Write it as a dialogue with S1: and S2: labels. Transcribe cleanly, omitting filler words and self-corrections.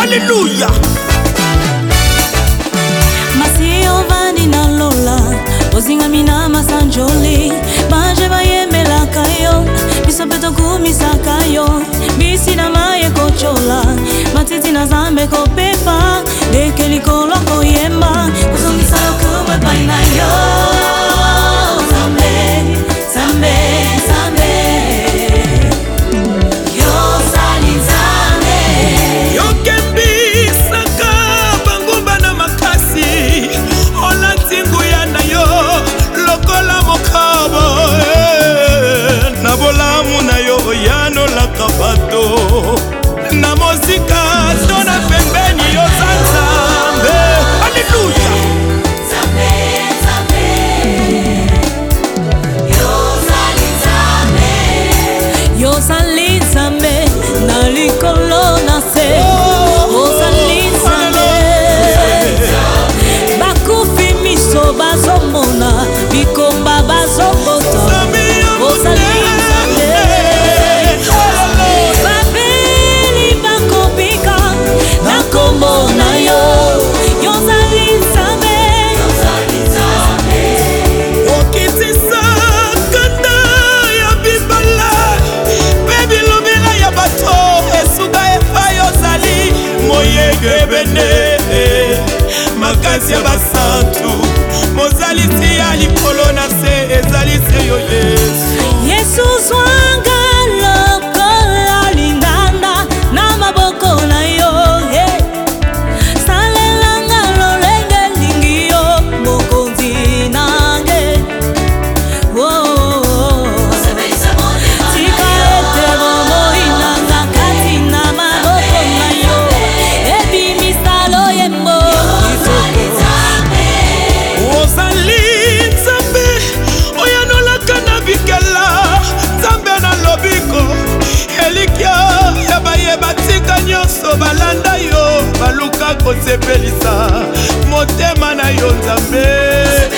S1: Alléluia.
S2: Masio vani na lola ozingamina masanjoli baje bayembela kayo bisopeto kumisaka yo bisi na maye kochola matiti na zambe kopepa dekeli koloko yemba kuzongisa kumwe baina yo zambe zambe zambe yo sali zambe
S1: yo kembi saka bangumba na makasi ola tingu ya na yo lokola mokabo na bolamu na yo yano la kabato na mozika tona pembeni yo zanzambe. Alléluia.
S2: Zambe zambe yo sali zambe na likolo na se yo sali zambe bakufi miso bazomona bikomba bazobota yo sali zambe babeli bakopika na kombo na yo yo sali zambe
S1: okitisa kanda ya bibala bebi lobela ya bato esuka epai ozali moyege bene makasi ya basantu mozalisi ya likolo na se ezalisi yo
S2: Yesu zwanga lokola linganda na maboko na yo salelanga lolenge lingio mokonzi nange tika ete bomo inanga kati na maboko na yo ebi misalo yembo
S1: ozali nzambe oyanolaka na bikela nzambe na lobiko elikya ya bayeba tika nyonso balanda yo baluka kosepelisa motema na yo nzambe.